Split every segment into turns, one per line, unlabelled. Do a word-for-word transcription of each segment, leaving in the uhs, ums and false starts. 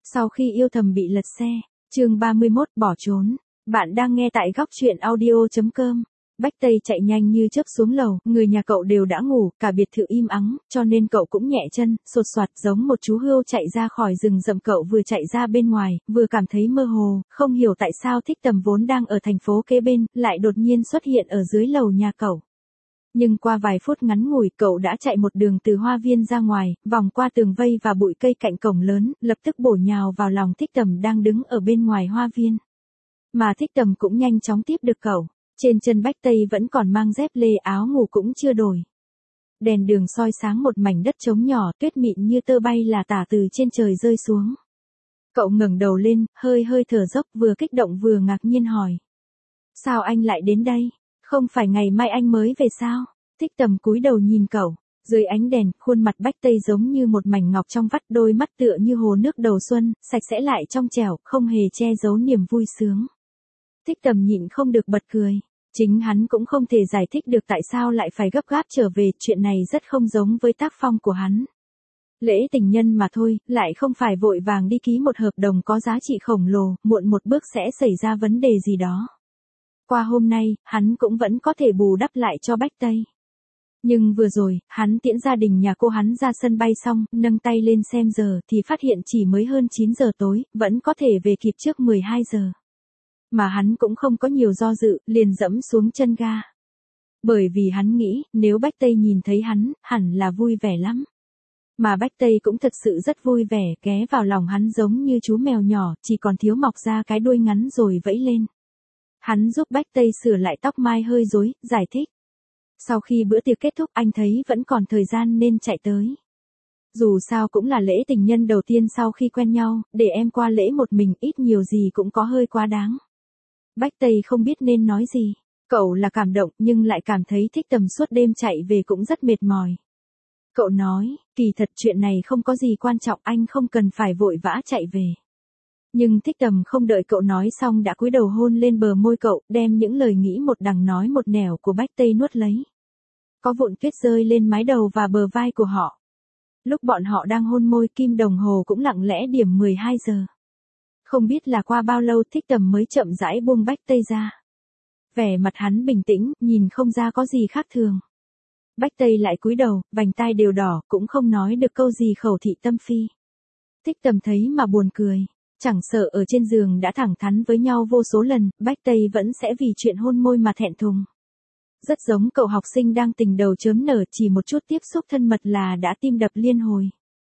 Sau khi yêu thầm bị lật xe, chương ba mươi mốt bỏ trốn. Bạn đang nghe tại góc truyện audio chấm com. Bách Tây chạy nhanh như chớp xuống lầu, người nhà cậu đều đã ngủ, cả biệt thự im ắng, cho nên cậu cũng nhẹ chân, sột soạt giống một chú hươu chạy ra khỏi rừng rậm. Cậu vừa chạy ra bên ngoài, vừa cảm thấy mơ hồ, không hiểu tại sao Thích Tầm vốn đang ở thành phố kế bên, lại đột nhiên xuất hiện ở dưới lầu nhà cậu. Nhưng qua vài phút ngắn ngủi, cậu đã chạy một đường từ hoa viên ra ngoài, vòng qua tường vây và bụi cây cạnh cổng lớn, lập tức bổ nhào vào lòng Thích Tầm đang đứng ở bên ngoài hoa viên. Mà Thích Tầm cũng nhanh chóng tiếp được cậu. Trên chân Bách Tây vẫn còn mang dép lê, áo ngủ cũng chưa đổi. Đèn đường soi sáng một mảnh đất trống nhỏ, tuyết mịn như tơ bay là tả từ trên trời rơi xuống. Cậu ngẩng đầu lên, hơi hơi thở dốc, vừa kích động vừa ngạc nhiên hỏi. Sao anh lại đến đây? Không phải ngày mai anh mới về sao? Thích Tầm cúi đầu nhìn cậu. Dưới ánh đèn, khuôn mặt Bách Tây giống như một mảnh ngọc trong vắt, đôi mắt tựa như hồ nước đầu xuân, sạch sẽ lại trong trẻo, không hề che giấu niềm vui sướng. Thích Tầm nhịn không được bật cười. Chính hắn cũng không thể giải thích được tại sao lại phải gấp gáp trở về, chuyện này rất không giống với tác phong của hắn. Lễ tình nhân mà thôi, lại không phải vội vàng đi ký một hợp đồng có giá trị khổng lồ, muộn một bước sẽ xảy ra vấn đề gì đó. Qua hôm nay, hắn cũng vẫn có thể bù đắp lại cho Bách Tây. Nhưng vừa rồi, hắn tiễn gia đình nhà cô hắn ra sân bay xong, nâng tay lên xem giờ thì phát hiện chỉ mới hơn chín giờ tối, vẫn có thể về kịp trước mười hai giờ. Mà hắn cũng không có nhiều do dự, liền dẫm xuống chân ga. Bởi vì hắn nghĩ, nếu Bách Tây nhìn thấy hắn, hẳn là vui vẻ lắm. Mà Bách Tây cũng thật sự rất vui vẻ, ghé vào lòng hắn giống như chú mèo nhỏ, chỉ còn thiếu mọc ra cái đuôi ngắn rồi vẫy lên. Hắn giúp Bách Tây sửa lại tóc mai hơi rối, giải thích. Sau khi bữa tiệc kết thúc, anh thấy vẫn còn thời gian nên chạy tới. Dù sao cũng là lễ tình nhân đầu tiên sau khi quen nhau, để em qua lễ một mình ít nhiều gì cũng có hơi quá đáng. Bách Tây không biết nên nói gì. Cậu là cảm động nhưng lại cảm thấy Thích Tầm suốt đêm chạy về cũng rất mệt mỏi. Cậu nói, kỳ thật chuyện này không có gì quan trọng, anh không cần phải vội vã chạy về. Nhưng Thích Tầm không đợi cậu nói xong đã cúi đầu hôn lên bờ môi cậu, đem những lời nghĩ một đằng nói một nẻo của Bách Tây nuốt lấy. Có vụn tuyết rơi lên mái đầu và bờ vai của họ. Lúc bọn họ đang hôn môi, kim đồng hồ cũng lặng lẽ điểm mười hai giờ. Không biết là qua bao lâu Thích Tầm mới chậm rãi buông Bách Tây ra. Vẻ mặt hắn bình tĩnh, nhìn không ra có gì khác thường. Bách Tây lại cúi đầu, vành tai đều đỏ, cũng không nói được câu gì khẩu thị tâm phi. Thích Tầm thấy mà buồn cười. Chẳng sợ ở trên giường đã thẳng thắn với nhau vô số lần, Bách Tây vẫn sẽ vì chuyện hôn môi mà thẹn thùng. Rất giống cậu học sinh đang tình đầu chớm nở, chỉ một chút tiếp xúc thân mật là đã tim đập liên hồi.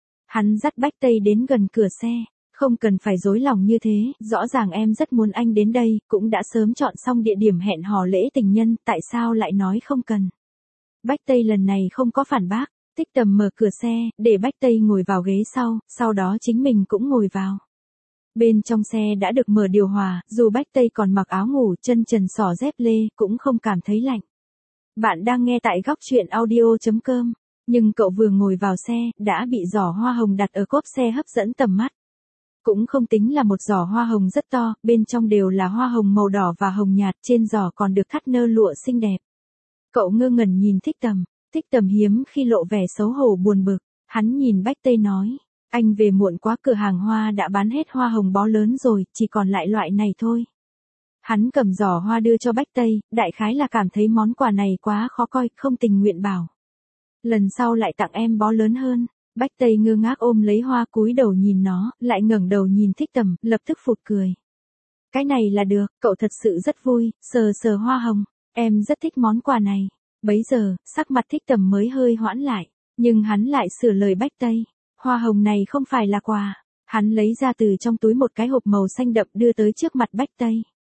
Hắn dắt Bách Tây đến gần cửa xe. Không cần phải dối lòng như thế, rõ ràng em rất muốn anh đến đây, cũng đã sớm chọn xong địa điểm hẹn hò lễ tình nhân, tại sao lại nói không cần. Bách Tây lần này không có phản bác, Thích Tầm mở cửa xe, để Bách Tây ngồi vào ghế sau, sau đó chính mình cũng ngồi vào. Bên trong xe đã được mở điều hòa, dù Bách Tây còn mặc áo ngủ, chân trần xỏ dép lê, cũng không cảm thấy lạnh. Bạn đang nghe tại góc truyện audio chấm com, nhưng cậu vừa ngồi vào xe, đã bị giỏ hoa hồng đặt ở cốp xe hấp dẫn tầm mắt. Cũng không tính là một giỏ hoa hồng rất to, bên trong đều là hoa hồng màu đỏ và hồng nhạt, trên giỏ còn được thắt nơ lụa xinh đẹp. Cậu ngơ ngẩn nhìn Thích Tầm, Thích Tầm hiếm khi lộ vẻ xấu hổ buồn bực, hắn nhìn Bách Tây nói, anh về muộn quá, cửa hàng hoa đã bán hết hoa hồng bó lớn rồi, chỉ còn lại loại này thôi. Hắn cầm giỏ hoa đưa cho Bách Tây, đại khái là cảm thấy món quà này quá khó coi, không tình nguyện bảo. Lần sau lại tặng em bó lớn hơn. Bách Tây ngơ ngác ôm lấy hoa, cúi đầu nhìn nó, lại ngẩng đầu nhìn Thích Tầm, lập tức phụt cười. Cái này là được, cậu thật sự rất vui, sờ sờ hoa hồng, em rất thích món quà này. Bấy giờ, sắc mặt Thích Tầm mới hơi hoãn lại, nhưng hắn lại sửa lời Bách Tây, hoa hồng này không phải là quà. Hắn lấy ra từ trong túi một cái hộp màu xanh đậm đưa tới trước mặt Bách Tây.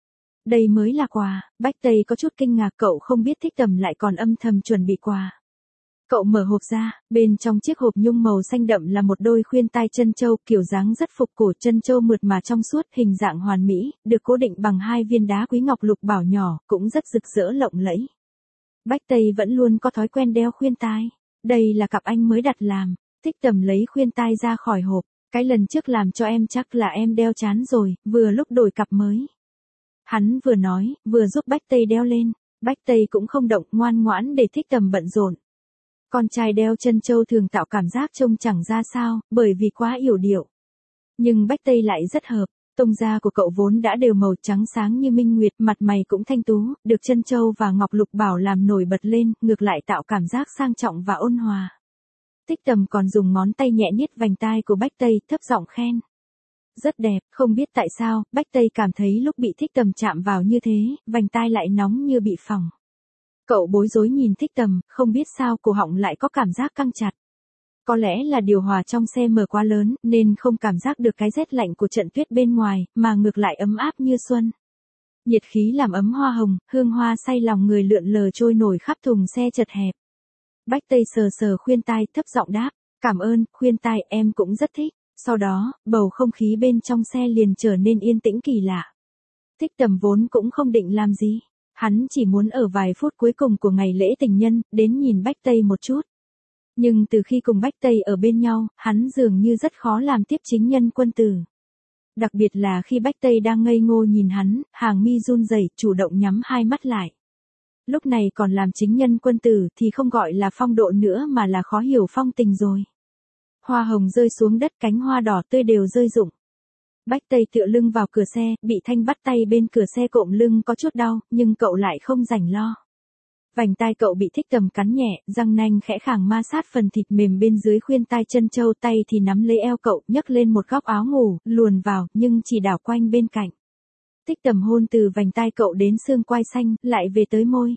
Đây mới là quà. Bách Tây có chút kinh ngạc, cậu không biết Thích Tầm lại còn âm thầm chuẩn bị quà. Cậu mở hộp ra, bên trong chiếc hộp nhung màu xanh đậm là một đôi khuyên tai chân châu, kiểu dáng rất phục cổ, chân châu mượt mà trong suốt, hình dạng hoàn mỹ, được cố định bằng hai viên đá quý ngọc lục bảo nhỏ, cũng rất rực rỡ lộng lẫy. Bách Tây vẫn luôn có thói quen đeo khuyên tai. Đây là cặp anh mới đặt làm. Thích Tầm lấy khuyên tai ra khỏi hộp. Cái lần trước làm cho em chắc là em đeo chán rồi, vừa lúc đổi cặp mới. Hắn vừa nói, vừa giúp Bách Tây đeo lên. Bách Tây cũng không động, ngoan ngoãn để Thích Tầm bận rộn. Con trai đeo chân châu thường tạo cảm giác trông chẳng ra sao, bởi vì quá yểu điệu. Nhưng Bách Tây lại rất hợp. Tông da của cậu vốn đã đều màu trắng sáng như minh nguyệt, mặt mày cũng thanh tú, được chân châu và ngọc lục bảo làm nổi bật lên, ngược lại tạo cảm giác sang trọng và ôn hòa. Thích Tầm còn dùng ngón tay nhẹ niết vành tai của Bách Tây, thấp giọng khen. Rất đẹp, không biết tại sao, Bách Tây cảm thấy lúc bị Thích Tầm chạm vào như thế, vành tai lại nóng như bị phỏng. Cậu bối rối nhìn Thích Tầm, không biết sao cổ họng lại có cảm giác căng chặt. Có lẽ là điều hòa trong xe mở quá lớn, nên không cảm giác được cái rét lạnh của trận tuyết bên ngoài, mà ngược lại ấm áp như xuân. Nhiệt khí làm ấm hoa hồng, hương hoa say lòng người lượn lờ trôi nổi khắp thùng xe chật hẹp. Bách Tây sờ sờ khuyên tai, thấp giọng đáp, cảm ơn, khuyên tai, em cũng rất thích. Sau đó, bầu không khí bên trong xe liền trở nên yên tĩnh kỳ lạ. Thích Tầm vốn cũng không định làm gì. Hắn chỉ muốn ở vài phút cuối cùng của ngày lễ tình nhân, đến nhìn Bách Tây một chút. Nhưng từ khi cùng Bách Tây ở bên nhau, hắn dường như rất khó làm tiếp chính nhân quân tử. Đặc biệt là khi Bách Tây đang ngây ngô nhìn hắn, hàng mi run rẩy, chủ động nhắm hai mắt lại. Lúc này còn làm chính nhân quân tử thì không gọi là phong độ nữa mà là khó hiểu phong tình rồi. Hoa hồng rơi xuống đất, cánh hoa đỏ tươi đều rơi rụng. Bách Tây tựa lưng vào cửa xe, bị Thanh bắt tay bên cửa xe cộm lưng có chút đau, nhưng cậu lại không rảnh lo. Vành tai cậu bị Thích Tầm cắn nhẹ, răng nanh khẽ khàng ma sát phần thịt mềm bên dưới khuyên tai chân châu, tay thì nắm lấy eo cậu, nhấc lên một góc áo ngủ, luồn vào, nhưng chỉ đảo quanh bên cạnh. Thích Tầm hôn từ vành tai cậu đến xương quai xanh, lại về tới môi.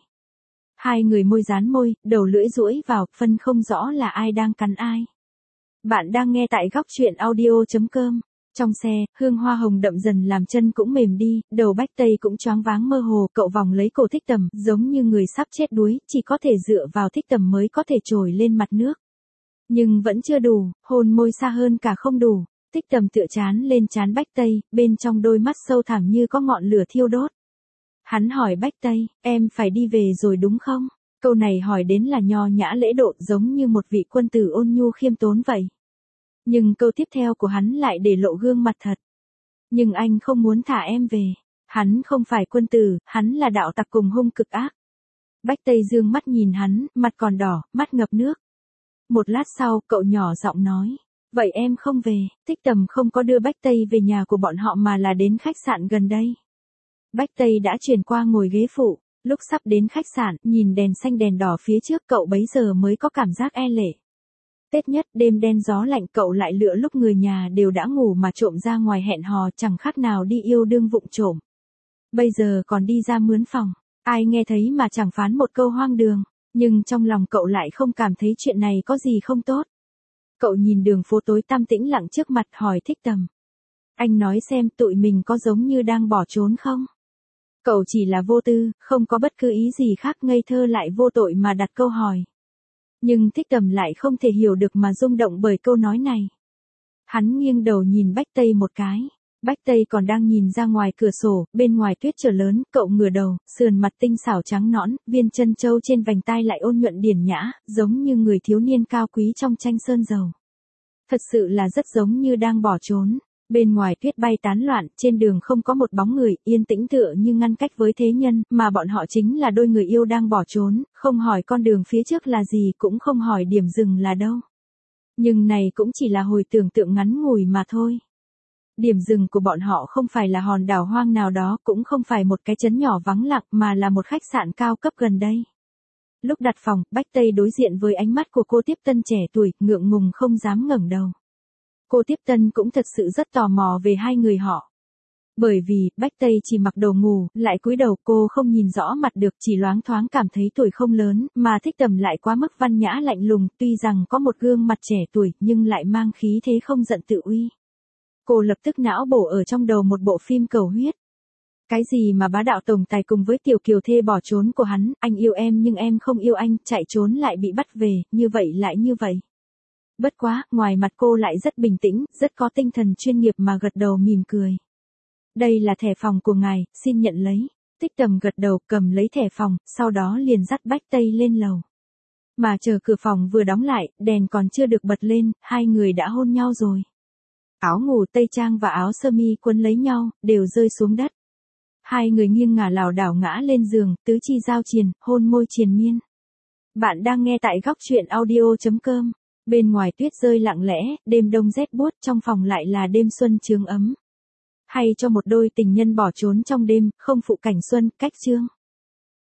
Hai người môi dán môi, đầu lưỡi duỗi vào, phân không rõ là ai đang cắn ai. Bạn đang nghe tại góc truyện audio chấm com. Trong xe, hương hoa hồng đậm dần làm chân cũng mềm đi, đầu Bách Tây cũng choáng váng mơ hồ, cậu vòng lấy cổ Thích Tầm, giống như người sắp chết đuối, chỉ có thể dựa vào Thích Tầm mới có thể trồi lên mặt nước. Nhưng vẫn chưa đủ, hôn môi xa hơn cả không đủ. Thích Tầm tựa chán lên trán Bách Tây, bên trong đôi mắt sâu thẳm như có ngọn lửa thiêu đốt. Hắn hỏi Bách Tây, em phải đi về rồi đúng không? Câu này hỏi đến là nho nhã lễ độ, giống như một vị quân tử ôn nhu khiêm tốn vậy. Nhưng câu tiếp theo của hắn lại để lộ gương mặt thật. Nhưng anh không muốn thả em về. Hắn không phải quân tử, hắn là đạo tặc cùng hung cực ác. Bách Tây dương mắt nhìn hắn, mặt còn đỏ, mắt ngập nước. Một lát sau, cậu nhỏ giọng nói. Vậy em không về. Thích Tầm không có đưa Bách Tây về nhà của bọn họ mà là đến khách sạn gần đây. Bách Tây đã chuyển qua ngồi ghế phụ. Lúc sắp đến khách sạn, nhìn đèn xanh đèn đỏ phía trước, cậu bấy giờ mới có cảm giác e lệ. Tết nhất, đêm đen gió lạnh, cậu lại lựa lúc người nhà đều đã ngủ mà trộm ra ngoài hẹn hò, chẳng khác nào đi yêu đương vụng trộm. Bây giờ còn đi ra mướn phòng, ai nghe thấy mà chẳng phán một câu hoang đường, nhưng trong lòng cậu lại không cảm thấy chuyện này có gì không tốt. Cậu nhìn đường phố tối tăm tĩnh lặng trước mặt, hỏi Thích Tầm. Anh nói xem tụi mình có giống như đang bỏ trốn không? Cậu chỉ là vô tư, không có bất cứ ý gì khác, ngây thơ lại vô tội mà đặt câu hỏi. Nhưng Thích Tầm lại không thể hiểu được mà rung động bởi câu nói này. Hắn nghiêng đầu nhìn Bách Tây một cái. Bách Tây còn đang nhìn ra ngoài cửa sổ, bên ngoài tuyết trở lớn, cậu ngửa đầu, sườn mặt tinh xảo trắng nõn, viên chân châu trên vành tai lại ôn nhuận điển nhã, giống như người thiếu niên cao quý trong tranh sơn dầu. Thật sự là rất giống như đang bỏ trốn. Bên ngoài tuyết bay tán loạn, trên đường không có một bóng người, yên tĩnh tựa như ngăn cách với thế nhân, mà bọn họ chính là đôi người yêu đang bỏ trốn, không hỏi con đường phía trước là gì, cũng không hỏi điểm dừng là đâu. Nhưng này cũng chỉ là hồi tưởng tượng ngắn ngủi mà thôi. Điểm dừng của bọn họ không phải là hòn đảo hoang nào đó, cũng không phải một cái trấn nhỏ vắng lặng, mà là một khách sạn cao cấp gần đây. Lúc đặt phòng, Bách Tây đối diện với ánh mắt của cô tiếp tân trẻ tuổi, ngượng ngùng không dám ngẩng đầu. Cô tiếp tân cũng thật sự rất tò mò về hai người họ. Bởi vì, Bách Tây chỉ mặc đồ ngủ, lại cúi đầu, cô không nhìn rõ mặt được, chỉ loáng thoáng cảm thấy tuổi không lớn, mà Thích Tầm lại quá mức văn nhã lạnh lùng, tuy rằng có một gương mặt trẻ tuổi, nhưng lại mang khí thế không giận tự uy. Cô lập tức não bổ ở trong đầu một bộ phim cầu huyết. Cái gì mà bá đạo tổng tài cùng với tiểu kiều thê bỏ trốn của hắn, anh yêu em nhưng em không yêu anh, chạy trốn lại bị bắt về, như vậy lại như vậy. Bất quá, ngoài mặt cô lại rất bình tĩnh, rất có tinh thần chuyên nghiệp mà gật đầu mỉm cười. Đây là thẻ phòng của ngài, xin nhận lấy. Thích Tầm gật đầu, cầm lấy thẻ phòng, sau đó liền dắt Bách Tây lên lầu. Mà chờ cửa phòng vừa đóng lại, đèn còn chưa được bật lên, hai người đã hôn nhau rồi. Áo ngủ tây trang và áo sơ mi quấn lấy nhau, đều rơi xuống đất. Hai người nghiêng ngả lảo đảo ngã lên giường, tứ chi giao triền, hôn môi triền miên. Bạn đang nghe tại góc truyện audio chấm com. Bên ngoài tuyết rơi lặng lẽ, đêm đông rét buốt, trong phòng lại là đêm xuân chướng ấm. Hay cho một đôi tình nhân bỏ trốn trong đêm, không phụ cảnh xuân, cách chương.